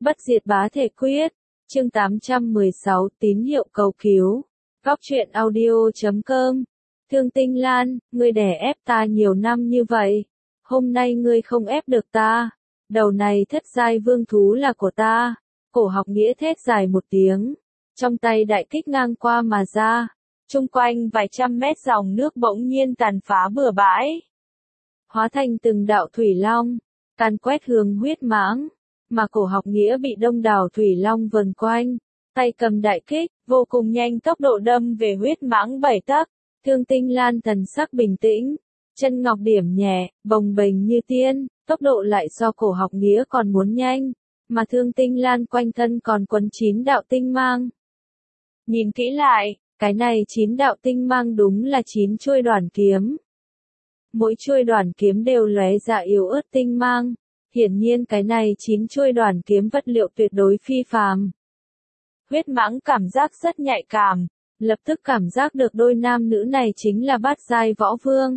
Bất diệt bá thể quyết. Chương 816 tín hiệu cầu cứu. Góc truyện audio.com. Thương Tinh Lan, ngươi đè ép ta nhiều năm như vậy. Hôm nay ngươi không ép được ta. Đầu này thất giai vương thú là của ta. Cổ học nghĩa thét dài một tiếng. Trong tay đại kích ngang qua mà ra. Trung quanh vài trăm mét dòng nước bỗng nhiên tàn phá bừa bãi. Hóa thành từng đạo thủy long. Càn quét hướng huyết mãng. Mà cổ học nghĩa bị đông đảo thủy long vần quanh. Tay cầm đại kích, vô cùng nhanh tốc độ đâm về huyết mãng 7 tấc. Thương Tinh Lan thần sắc bình tĩnh. Chân ngọc điểm nhẹ, bồng bềnh như tiên, tốc độ lại so cổ học nghĩa còn muốn nhanh. Mà Thương Tinh Lan quanh thân còn quấn 9 đạo tinh mang. Nhìn kỹ lại, cái này 9 đạo tinh mang đúng là 9 chuôi đoản kiếm. Mỗi chuôi đoản kiếm đều lóe ra yếu ớt tinh mang. Hiển nhiên cái này 9 chuôi đoản kiếm vật liệu tuyệt đối phi phàm. Huyết mãng cảm giác rất nhạy cảm, lập tức cảm giác được đôi nam nữ này chính là bát giai võ vương.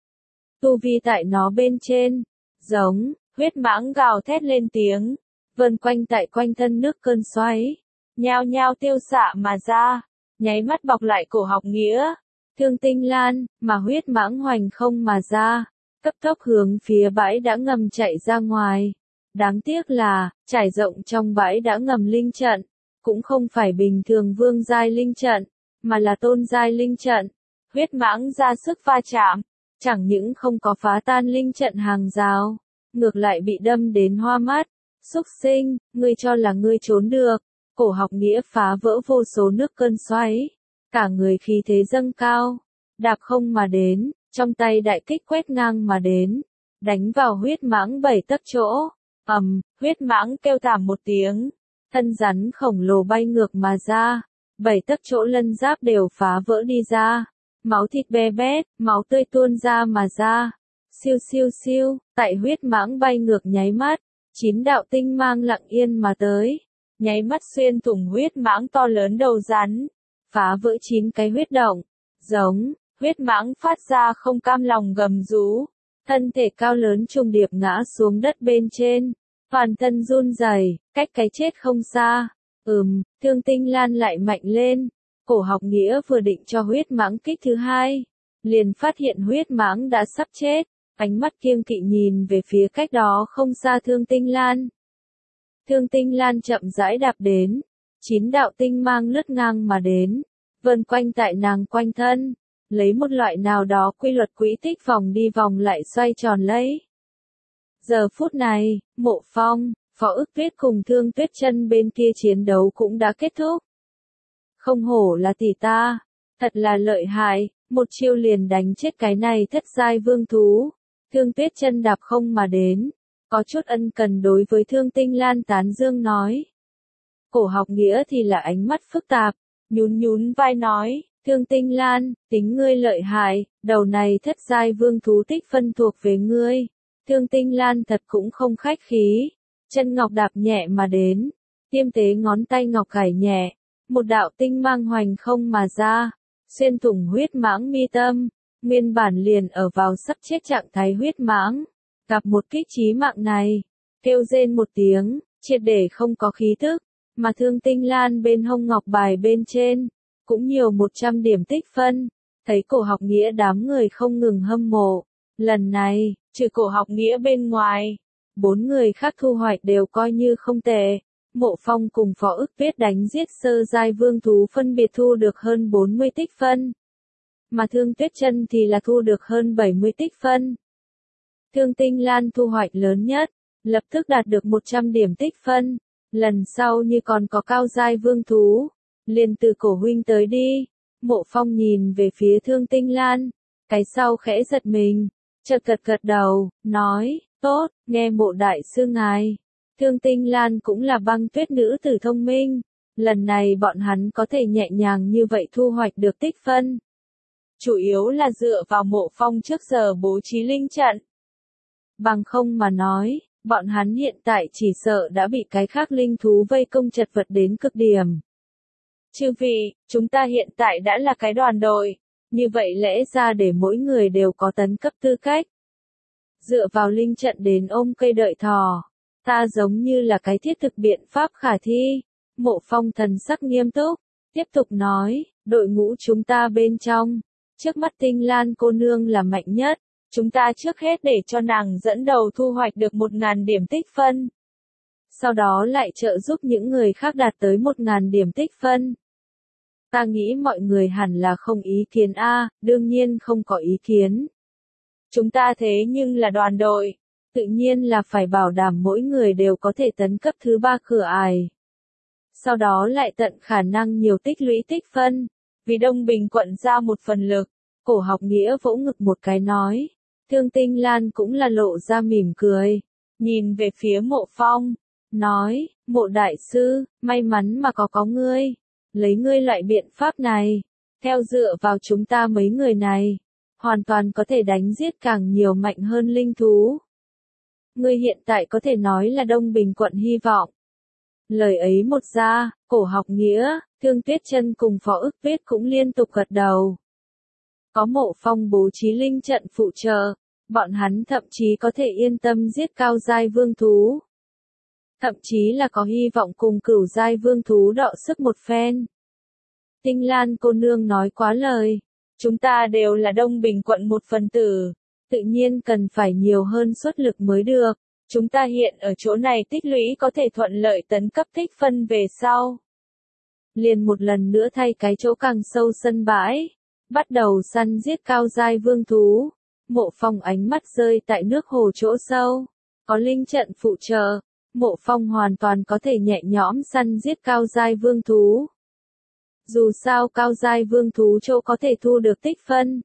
Tu vi tại nó bên trên, giống, huyết mãng gào thét lên tiếng, vần quanh tại quanh thân nước cơn xoáy, nhao nhao tiêu xạ mà ra, nháy mắt bọc lại cổ học nghĩa, Thương Tinh Lan, mà huyết mãng hoành không mà ra, cấp tốc hướng phía bãi đã ngầm chạy ra ngoài. Đáng tiếc là, trải rộng trong bãi đã ngầm linh trận, cũng không phải bình thường vương giai linh trận, mà là tôn giai linh trận. Huyết mãng ra sức va chạm, chẳng những không có phá tan linh trận hàng rào, ngược lại bị đâm đến hoa mắt. Xúc sinh, ngươi cho là ngươi trốn được. Cổ học nghĩa phá vỡ vô số nước cơn xoáy, cả người khí thế dâng cao, đạp không mà đến, trong tay đại kích quét ngang mà đến, đánh vào huyết mãng 7 tấc chỗ. Huyết mãng kêu thảm một tiếng, thân rắn khổng lồ bay ngược mà ra, 7 tấc chỗ lân giáp đều phá vỡ đi ra, máu thịt be bét, máu tươi tuôn ra mà ra. Siêu siêu siêu, tại huyết mãng bay ngược nháy mắt, 9 đạo tinh mang lặng yên mà tới, nháy mắt xuyên thủng huyết mãng to lớn đầu rắn, phá vỡ 9 cái huyết động. Giống, huyết mãng phát ra không cam lòng gầm rú, thân thể cao lớn trùng điệp ngã xuống đất bên trên, toàn thân run rẩy, cách cái chết không xa. Thương Tinh Lan lại mạnh lên, cổ học nghĩa vừa định cho huyết mãng kích thứ hai, liền phát hiện huyết mãng đã sắp chết, ánh mắt kiêng kỵ nhìn về phía cách đó không xa Thương Tinh Lan. Thương Tinh Lan chậm rãi đạp đến, 9 đạo tinh mang lướt ngang mà đến, vần quanh tại nàng quanh thân, lấy một loại nào đó quy luật quỹ tích vòng đi vòng lại xoay tròn lấy. Giờ phút này, Mộ Phong, Phó Ức Tuyết cùng Thương Tuyết Chân bên kia chiến đấu cũng đã kết thúc. Không hổ là tỷ ta, thật là lợi hại, một chiêu liền đánh chết cái này thất giai vương thú. Thương Tuyết Chân đạp không mà đến, có chút ân cần đối với Thương Tinh Lan tán dương nói. Cổ học nghĩa thì là ánh mắt phức tạp, nhún nhún vai nói, Thương Tinh Lan, tính ngươi lợi hại, đầu này thất giai vương thú tích phân thuộc về ngươi. Thương Tinh Lan thật cũng không khách khí, chân ngọc đạp nhẹ mà đến, tiêm tế ngón tay ngọc gảy nhẹ, một đạo tinh mang hoành không mà ra, xuyên thủng huyết mãng mi tâm, nguyên bản liền ở vào sắp chết trạng thái huyết mãng, gặp một kích chí mạng này, kêu rên một tiếng, triệt để không có khí thức, mà Thương Tinh Lan bên hông ngọc bài bên trên, cũng nhiều 100 điểm tích phân, thấy cổ học nghĩa đám người không ngừng hâm mộ, lần này, trừ cổ học nghĩa bên ngoài, 4 người khác thu hoạch đều coi như không tệ. Mộ Phong cùng Phó Ức Tuyết đánh giết sơ giai vương thú phân biệt thu được hơn 40 tích phân, mà Thương Tuyết Chân thì là thu được hơn 70 tích phân. Thương Tinh Lan thu hoạch lớn nhất, lập tức đạt được 100 điểm tích phân, lần sau như còn có cao giai vương thú, liền từ cổ huynh tới đi. Mộ Phong nhìn về phía Thương Tinh Lan, cái sau khẽ giật mình, chợt gật đầu, nói, tốt, nghe Mộ đại sư ngài. Thương Tinh Lan cũng là băng tuyết nữ tử thông minh, lần này bọn hắn có thể nhẹ nhàng như vậy thu hoạch được tích phân. Chủ yếu là dựa vào Mộ Phong trước giờ bố trí linh trận. Bằng không mà nói, bọn hắn hiện tại chỉ sợ đã bị cái khác linh thú vây công chật vật đến cực điểm. Chư vị, chúng ta hiện tại đã là cái đoàn đội, như vậy lẽ ra để mỗi người đều có tấn cấp tư cách. Dựa vào linh trận đến ôm cây đợi thỏ. Ta giống như là cái thiết thực biện pháp khả thi. Mộ Phong thần sắc nghiêm túc, tiếp tục nói, đội ngũ chúng ta bên trong, trước mắt Tinh Lan cô nương là mạnh nhất, chúng ta trước hết để cho nàng dẫn đầu thu hoạch được 1.000 điểm tích phân. Sau đó lại trợ giúp những người khác đạt tới 1.000 điểm tích phân. Ta nghĩ mọi người hẳn là không ý kiến a, đương nhiên không có ý kiến. Chúng ta thế nhưng là đoàn đội, tự nhiên là phải bảo đảm mỗi người đều có thể tấn cấp thứ 3 cửa ải. Sau đó lại tận khả năng nhiều tích lũy tích phân, vì Đông Bình quận ra một phần lực. Cổ Học Nghĩa vỗ ngực một cái nói, Thương Tinh Lan cũng là lộ ra mỉm cười, nhìn về phía Mộ Phong, nói, Mộ đại sư, may mắn mà có ngươi, lấy ngươi loại biện pháp này, theo dựa vào chúng ta mấy người này, hoàn toàn có thể đánh giết càng nhiều mạnh hơn linh thú. Ngươi hiện tại có thể nói là Đông Bình quận hy vọng. Lời ấy một ra, Cổ Học Nghĩa, Thương Tuyết Chân cùng Phó Ức Tuyết cũng liên tục gật đầu. Có Mộ Phong bố trí linh trận phụ trợ, bọn hắn thậm chí có thể yên tâm giết cao giai vương thú. Thậm chí là có hy vọng cùng cửu giai vương thú đọ sức một phen. Tinh Lan cô nương nói quá lời, chúng ta đều là Đông Bình quận một phần tử, tự nhiên cần phải nhiều hơn xuất lực mới được. Chúng ta hiện ở chỗ này tích lũy có thể thuận lợi tấn cấp tích phân về sau. Liền một lần nữa thay cái chỗ càng sâu sân bãi, bắt đầu săn giết cao giai vương thú. Mộ Phong ánh mắt rơi tại nước hồ chỗ sâu, có linh trận phụ trợ, Mộ Phong hoàn toàn có thể nhẹ nhõm săn giết cao giai vương thú. Dù sao cao giai vương thú chỗ có thể thu được tích phân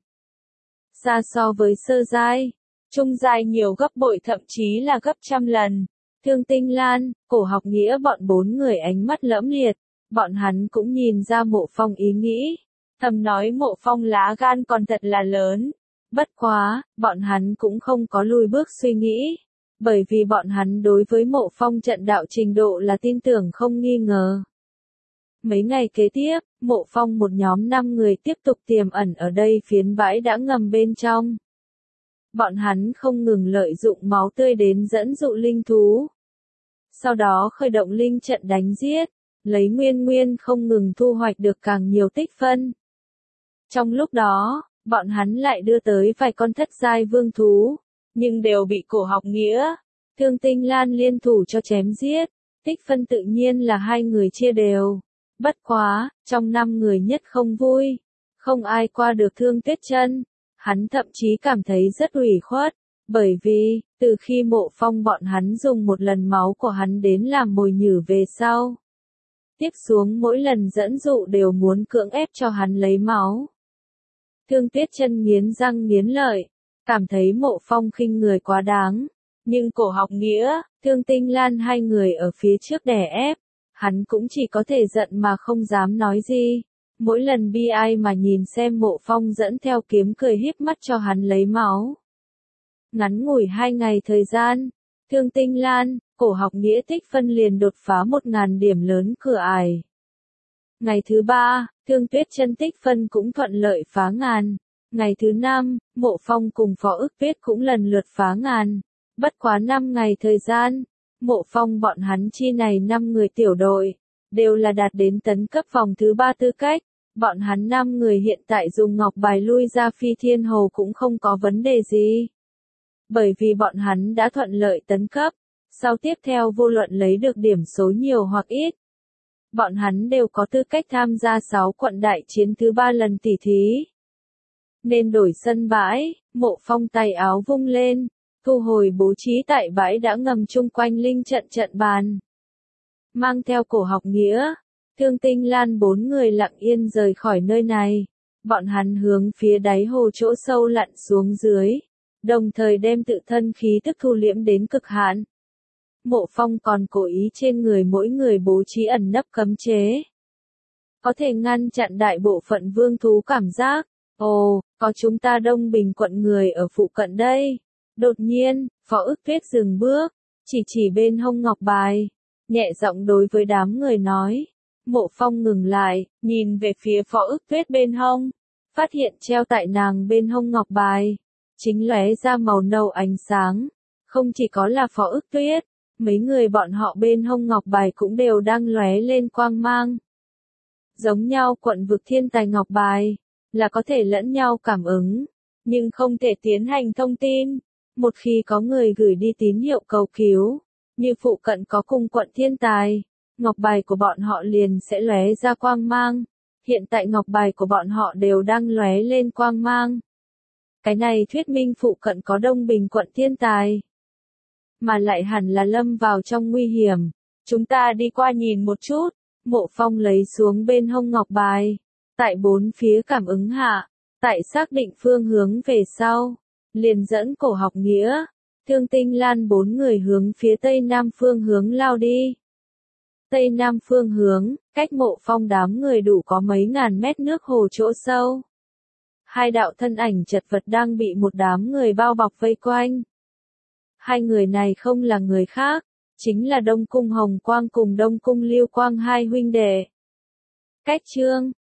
xa so với sơ giai, trung giai nhiều gấp bội thậm chí là gấp trăm lần. Thương Tinh Lan, Cổ Học Nghĩa bọn 4 người ánh mắt lẫm liệt, bọn hắn cũng nhìn ra Mộ Phong ý nghĩ, thầm nói Mộ Phong lá gan còn thật là lớn. Bất quá, bọn hắn cũng không có lùi bước suy nghĩ, bởi vì bọn hắn đối với Mộ Phong trận đạo trình độ là tin tưởng không nghi ngờ. Mấy ngày kế tiếp, Mộ Phong một nhóm 5 người tiếp tục tiềm ẩn ở đây phiến bãi đã ngầm bên trong. Bọn hắn không ngừng lợi dụng máu tươi đến dẫn dụ linh thú. Sau đó khởi động linh trận đánh giết, lấy nguyên không ngừng thu hoạch được càng nhiều tích phân. Trong lúc đó, bọn hắn lại đưa tới vài con thất giai vương thú, nhưng đều bị Cổ Học Nghĩa, Thương Tinh Lan liên thủ cho chém giết. Tích phân tự nhiên là 2 người chia đều. Bất quá, trong 5 người nhất không vui, không ai qua được Thương Tuyết Chân. Hắn thậm chí cảm thấy rất ủy khuất, bởi vì, từ khi Mộ Phong bọn hắn dùng một lần máu của hắn đến làm mồi nhử về sau. Tiếp xuống mỗi lần dẫn dụ đều muốn cưỡng ép cho hắn lấy máu. Thương Tuyết Chân nghiến răng nghiến lợi, cảm thấy Mộ Phong khinh người quá đáng, nhưng Cổ Học Nghĩa, Thương Tinh Lan 2 người ở phía trước đè ép, hắn cũng chỉ có thể giận mà không dám nói gì. Mỗi lần bi ai mà nhìn xem Mộ Phong dẫn theo kiếm cười híp mắt cho hắn lấy máu. Ngắn ngủi 2 ngày thời gian, Thương Tinh Lan, Cổ Học Nghĩa tích phân liền đột phá 1.000 điểm lớn cửa ải. Ngày thứ 3, Thương Tuyết Chân tích phân cũng thuận lợi phá ngàn. Ngày thứ 5, Mộ Phong cùng Phó Ức Tuyết cũng lần lượt phá ngàn. Bất quá 5 ngày thời gian, Mộ Phong bọn hắn chi này 5 người tiểu đội, đều là đạt đến tấn cấp vòng thứ 3 tư cách. Bọn hắn 5 người hiện tại dùng ngọc bài lui ra Phi Thiên Hồ cũng không có vấn đề gì. Bởi vì bọn hắn đã thuận lợi tấn cấp, sau tiếp theo vô luận lấy được điểm số nhiều hoặc ít. Bọn hắn đều có tư cách tham gia 6 quận đại chiến thứ 3 lần tỉ thí. Nên đổi sân bãi, Mộ Phong tay áo vung lên, thu hồi bố trí tại bãi đã ngầm chung quanh linh trận trận bàn. Mang theo Cổ Học Nghĩa, Thương Tinh Lan 4 người lặng yên rời khỏi nơi này. Bọn hắn hướng phía đáy hồ chỗ sâu lặn xuống dưới, đồng thời đem tự thân khí tức thu liễm đến cực hạn. Mộ Phong còn cố ý trên người mỗi người bố trí ẩn nấp cấm chế, có thể ngăn chặn đại bộ phận vương thú cảm giác. Ồ, có chúng ta Đông Bình quận người ở phụ cận đây. Đột nhiên, Phó Ức Tuyết dừng bước, chỉ bên hông ngọc bài, nhẹ giọng đối với đám người nói. Mộ Phong ngừng lại, nhìn về phía Phó Ức Tuyết bên hông, phát hiện treo tại nàng bên hông ngọc bài, chính lóe ra màu nâu ánh sáng. Không chỉ có là Phó Ức Tuyết, Mấy người bọn họ bên hông ngọc bài cũng đều đang lóe lên quang mang. Giống nhau quận vực thiên tài ngọc bài, là có thể lẫn nhau cảm ứng, nhưng không thể tiến hành thông tin. Một khi có người gửi đi tín hiệu cầu cứu, như phụ cận có cùng quận thiên tài, ngọc bài của bọn họ liền sẽ lóe ra quang mang. Hiện tại ngọc bài của bọn họ đều đang lóe lên quang mang. Cái này thuyết minh phụ cận có Đông Bình quận thiên tài, mà lại hẳn là lâm vào trong nguy hiểm. Chúng ta đi qua nhìn một chút. Mộ Phong lấy xuống bên hông ngọc bài, tại bốn phía cảm ứng hạ, tại xác định phương hướng về sau, liền dẫn Cổ Học Nghĩa, Thương Tinh Lan bốn người hướng phía tây nam phương hướng lao đi. Tây nam phương hướng, cách Mộ Phong đám người đủ có mấy ngàn mét nước hồ chỗ sâu. Hai đạo thân ảnh chật vật đang bị một đám người bao bọc vây quanh. Hai người này không là người khác, chính là Đông Cung Hồng Quang cùng Đông Cung Lưu Quang hai huynh đệ. Cách chương